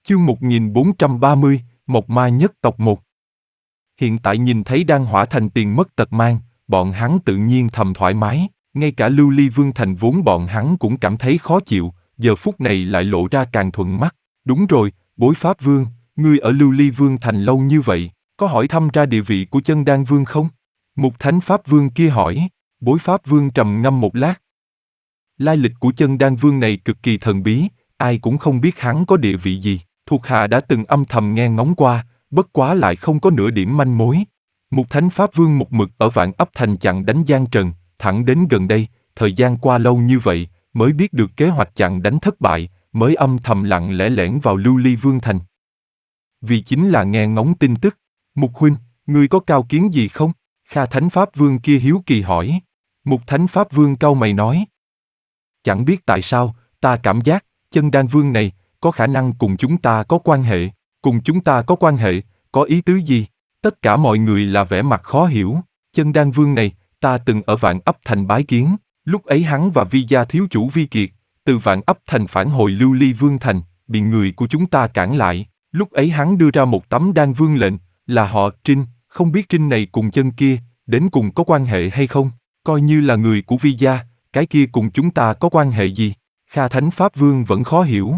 Chương 1430, Mộc Ma nhất tộc 1. Hiện tại nhìn thấy Đan Hỏa Thành tiền mất tật mang, bọn hắn tự nhiên thầm thoải mái, ngay cả Lưu Ly Vương Thành vốn bọn hắn cũng cảm thấy khó chịu, giờ phút này lại lộ ra càng thuận mắt. Đúng rồi, Bối Pháp Vương, ngươi ở Lưu Ly Vương Thành lâu như vậy, có hỏi thăm ra địa vị của Chân Đan Vương không? Mục Thánh Pháp Vương kia hỏi. Bối Pháp Vương trầm ngâm một lát. Lai lịch của Chân Đan Vương này cực kỳ thần bí, ai cũng không biết hắn có địa vị gì. Thuộc hạ đã từng âm thầm nghe ngóng qua, bất quá lại không có nửa điểm manh mối. Mục Thánh Pháp Vương một mực ở Vạn Ấp Thành chặn đánh Giang Trần, thẳng đến gần đây, thời gian qua lâu như vậy, mới biết được kế hoạch chặn đánh thất bại, mới âm thầm lặng lẽ lẻn vào Lưu Ly Vương Thành. Vì chính là nghe ngóng tin tức. Mục huynh, ngươi có cao kiến gì không? Kha Thánh Pháp Vương kia hiếu kỳ hỏi. Mục Thánh Pháp Vương cau mày nói. Chẳng biết tại sao, ta cảm giác, Chân Đan Vương này, có khả năng cùng chúng ta có quan hệ. Cùng chúng ta có quan hệ, có ý tứ gì? Tất cả mọi người là vẻ mặt khó hiểu. Chân Đan Vương này, ta từng ở Vạn Ấp Thành bái kiến, lúc ấy hắn và Vi gia thiếu chủ Vi Kiệt, từ Vạn Ấp Thành phản hồi Lưu Ly Vương Thành, bị người của chúng ta cản lại. Lúc ấy hắn đưa ra một tấm Đan Vương lệnh, là họ Trinh, không biết Trinh này cùng chân kia, đến cùng có quan hệ hay không? Coi như là người của Vi gia, cái kia cùng chúng ta có quan hệ gì? Kha Thánh Pháp Vương vẫn khó hiểu.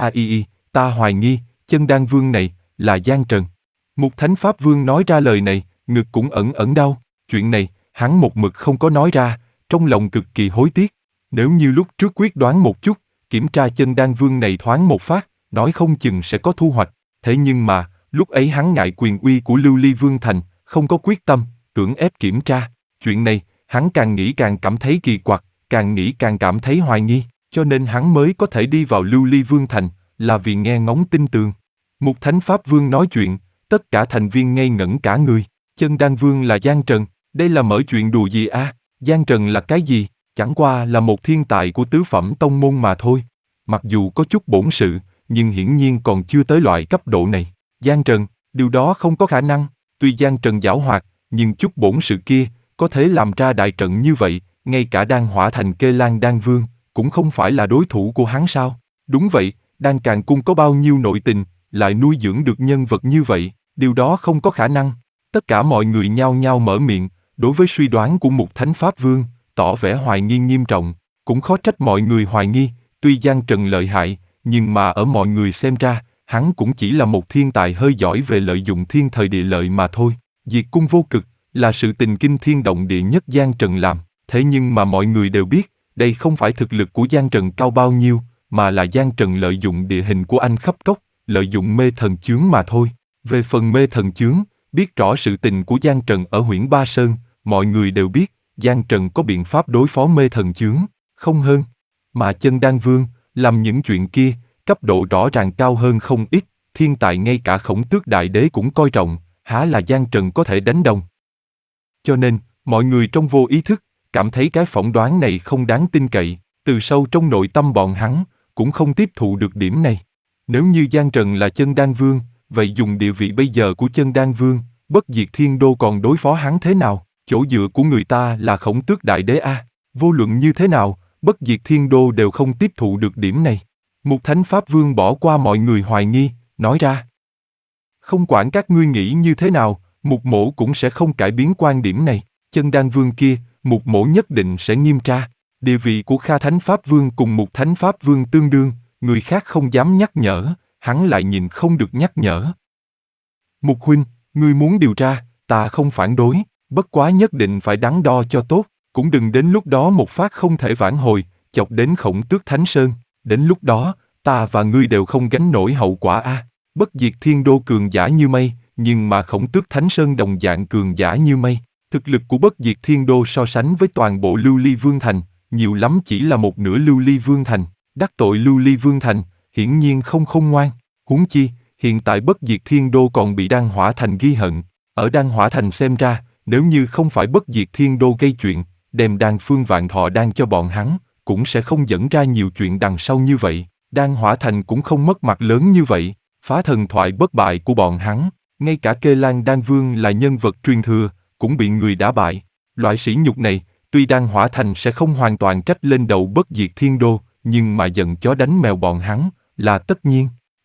Ta hoài nghi, Chân Đan Vương này, là Giang Trần. Mục Thánh Pháp Vương nói ra lời này, ngực cũng ẩn ẩn đau. Chuyện này, hắn một mực không có nói ra, trong lòng cực kỳ hối tiếc. Nếu như lúc trước quyết đoán một chút, kiểm tra Chân Đan Vương này thoáng một phát, nói không chừng sẽ có thu hoạch. Thế nhưng mà, lúc ấy hắn ngại quyền uy của Lưu Ly Vương Thành, không có quyết tâm, cưỡng ép kiểm tra. Chuyện này, hắn càng nghĩ càng cảm thấy kỳ quặc, càng nghĩ càng cảm thấy hoài nghi, cho nên hắn mới có thể đi vào Lưu Ly Vương Thành, là vì nghe ngóng tin tường. Mục Thánh Pháp Vương nói chuyện, tất cả thành viên ngây ngẩn cả người. Chân Đan Vương là Giang Trần, đây là mở chuyện đùa gì à? Giang Trần là cái gì? Chẳng qua là một thiên tài của tứ phẩm tông môn mà thôi. Mặc dù có chút bổn sự, nhưng hiển nhiên còn chưa tới loại cấp độ này. Giang Trần, điều đó không có khả năng. Tuy Giang Trần giảo hoạt, nhưng chút bổn sự kia, có thể làm ra đại trận như vậy, ngay cả Đan Hỏa Thành Kê Lan Đan Vương, cũng không phải là đối thủ của hắn sao? Đúng vậy, Đan Càn Cung có bao nhiêu nội tình, lại nuôi dưỡng được nhân vật như vậy, điều đó không có khả năng. Tất cả mọi người nhao nhao mở miệng, đối với suy đoán của Mục Thánh Pháp Vương, tỏ vẻ hoài nghi nghiêm trọng, cũng khó trách mọi người hoài nghi, tuy Giang Trần lợi hại, nhưng mà ở mọi người xem ra, hắn cũng chỉ là một thiên tài hơi giỏi về lợi dụng thiên thời địa lợi mà thôi. Diệt cung vô cực, là sự tình kinh thiên động địa nhất Giang Trần làm, thế nhưng mà mọi người đều biết, đây không phải thực lực của Giang Trần cao bao nhiêu, mà là Giang Trần lợi dụng địa hình của Anh Khắp Cốc, lợi dụng mê thần chướng mà thôi. Về phần mê thần chướng, biết rõ sự tình của Giang Trần ở Huyễn Ba Sơn, mọi người đều biết, Giang Trần có biện pháp đối phó mê thần chướng, không hơn. Mà Chân Đan Vương, làm những chuyện kia, cấp độ rõ ràng cao hơn không ít, thiên tài ngay cả Khổng Tước Đại Đế cũng coi trọng, há là Giang Trần có thể đánh đồng. Cho nên, mọi người trong vô ý thức, cảm thấy cái phỏng đoán này không đáng tin cậy, từ sâu trong nội tâm bọn hắn, cũng không tiếp thụ được điểm này. Nếu như Giang Trần là Chân Đan Vương, vậy dùng địa vị bây giờ của Chân Đan Vương, Bất Diệt Thiên Đô còn đối phó hắn thế nào? Chỗ dựa của người ta là Khổng Tước Đại Đế a. Vô luận như thế nào, Bất Diệt Thiên Đô đều không tiếp thụ được điểm này. Mục Thánh Pháp Vương bỏ qua mọi người hoài nghi, nói ra. Không quản các ngươi nghĩ như thế nào, Mục Mỗ cũng sẽ không cải biến quan điểm này. Chân Đan Vương kia, Mục Mỗ nhất định sẽ nghiêm tra. Địa vị của Kha Thánh Pháp Vương cùng Mục Thánh Pháp Vương tương đương, người khác không dám nhắc nhở, hắn lại nhìn không được nhắc nhở. Mục huynh, ngươi muốn điều tra, ta không phản đối, bất quá nhất định phải đắn đo cho tốt, cũng đừng đến lúc đó một phát không thể vãn hồi, chọc đến Khổng Tước Thánh Sơn, đến lúc đó, ta và ngươi đều không gánh nổi hậu quả a. Bất Diệt Thiên Đô cường giả như mây, nhưng mà Khổng Tước Thánh Sơn đồng dạng cường giả như mây. Thực lực của Bất Diệt Thiên Đô so sánh với toàn bộ Lưu Ly Vương Thành, nhiều lắm chỉ là một nửa Lưu Ly Vương Thành. Đắc tội Lưu Ly Vương Thành, hiển nhiên không khôn ngoan. Huống chi, hiện tại Bất Diệt Thiên Đô còn bị Đan Hỏa Thành ghi hận. Ở Đan Hỏa Thành xem ra, nếu như không phải Bất Diệt Thiên Đô gây chuyện, đem Đan Phương Vạn Thọ đan cho bọn hắn, cũng sẽ không dẫn ra nhiều chuyện đằng sau như vậy. Đan Hỏa Thành cũng không mất mặt lớn như vậy, phá thần thoại bất bại của bọn hắn. Ngay cả Kê Lan Đan Vương là nhân vật truyền thừa, cũng bị người đả bại. Loại sỉ nhục này, tuy Đan Hỏa Thành sẽ không hoàn toàn trách lên đầu Bất Diệt Thiên Đô, nhưng mà giận chó đánh mèo bọn hắn, là tất nhiên.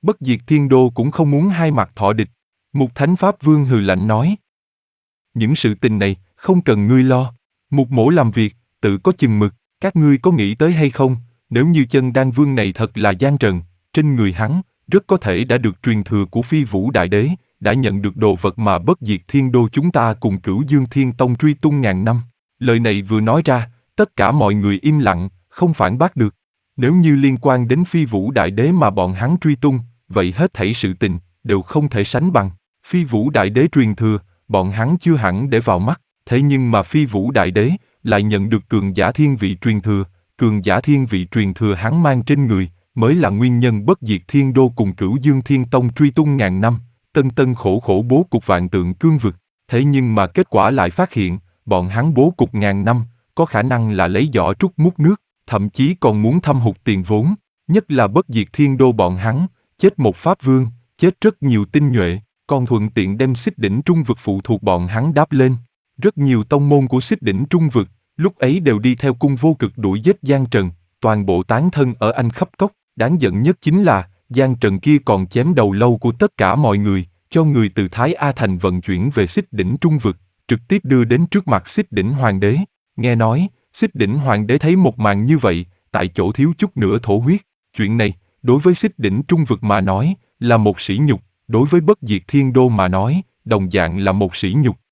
Bất diệt thiên đô cũng không muốn hai mặt thọ địch. Mục Thánh Pháp Vương hừ lạnh nói. Những sự tình này, không cần ngươi lo. Mục Mỗ làm việc, tự có chừng mực, các ngươi có nghĩ tới hay không, nếu như chân đan vương này thật là gian trần, trên người hắn, rất có thể đã được truyền thừa của Phi Vũ Đại Đế, đã nhận được đồ vật mà Bất Diệt Thiên Đô chúng ta cùng Cửu Dương Thiên Tông truy tung ngàn năm. Lời này vừa nói ra, tất cả mọi người im lặng, không phản bác được. Nếu như liên quan đến Phi Vũ Đại Đế mà bọn hắn truy tung, vậy hết thảy sự tình, đều không thể sánh bằng. Phi Vũ Đại Đế truyền thừa, bọn hắn chưa hẳn để vào mắt, thế nhưng mà Phi Vũ Đại Đế lại nhận được cường giả thiên vị truyền thừa, cường giả thiên vị truyền thừa hắn mang trên người, mới là nguyên nhân Bất Diệt Thiên Đô cùng Cửu Dương Thiên Tông truy tung ngàn năm, tân tân khổ khổ bố cục vạn tượng cương vực. Thế nhưng mà kết quả lại phát hiện, bọn hắn bố cục ngàn năm, có khả năng là lấy giỏ trút múc nước, thậm chí còn muốn thâm hụt tiền vốn, nhất là Bất Diệt Thiên Đô bọn hắn, chết một pháp vương, chết rất nhiều tinh nhuệ, còn thuận tiện đem Xích Đỉnh Trung vực phụ thuộc bọn hắn đáp lên. Rất nhiều tông môn của Xích Đỉnh Trung vực, lúc ấy đều đi theo cung vô cực đuổi giết Giang Trần, toàn bộ tán thân ở Anh Khắp Cốc. Đáng giận nhất chính là, Giang Trần kia còn chém đầu lâu của tất cả mọi người, cho người từ Thái A Thành vận chuyển về Xích Đỉnh Trung vực, trực tiếp đưa đến trước mặt Xích Đỉnh Hoàng đế. Nghe nói, Xích Đỉnh Hoàng đế thấy một màn như vậy, tại chỗ thiếu chút nữa thổ huyết. Chuyện này, đối với Xích Đỉnh Trung vực mà nói, là một sỉ nhục, đối với Bất Diệt Thiên Đô mà nói, đồng dạng là một sỉ nhục.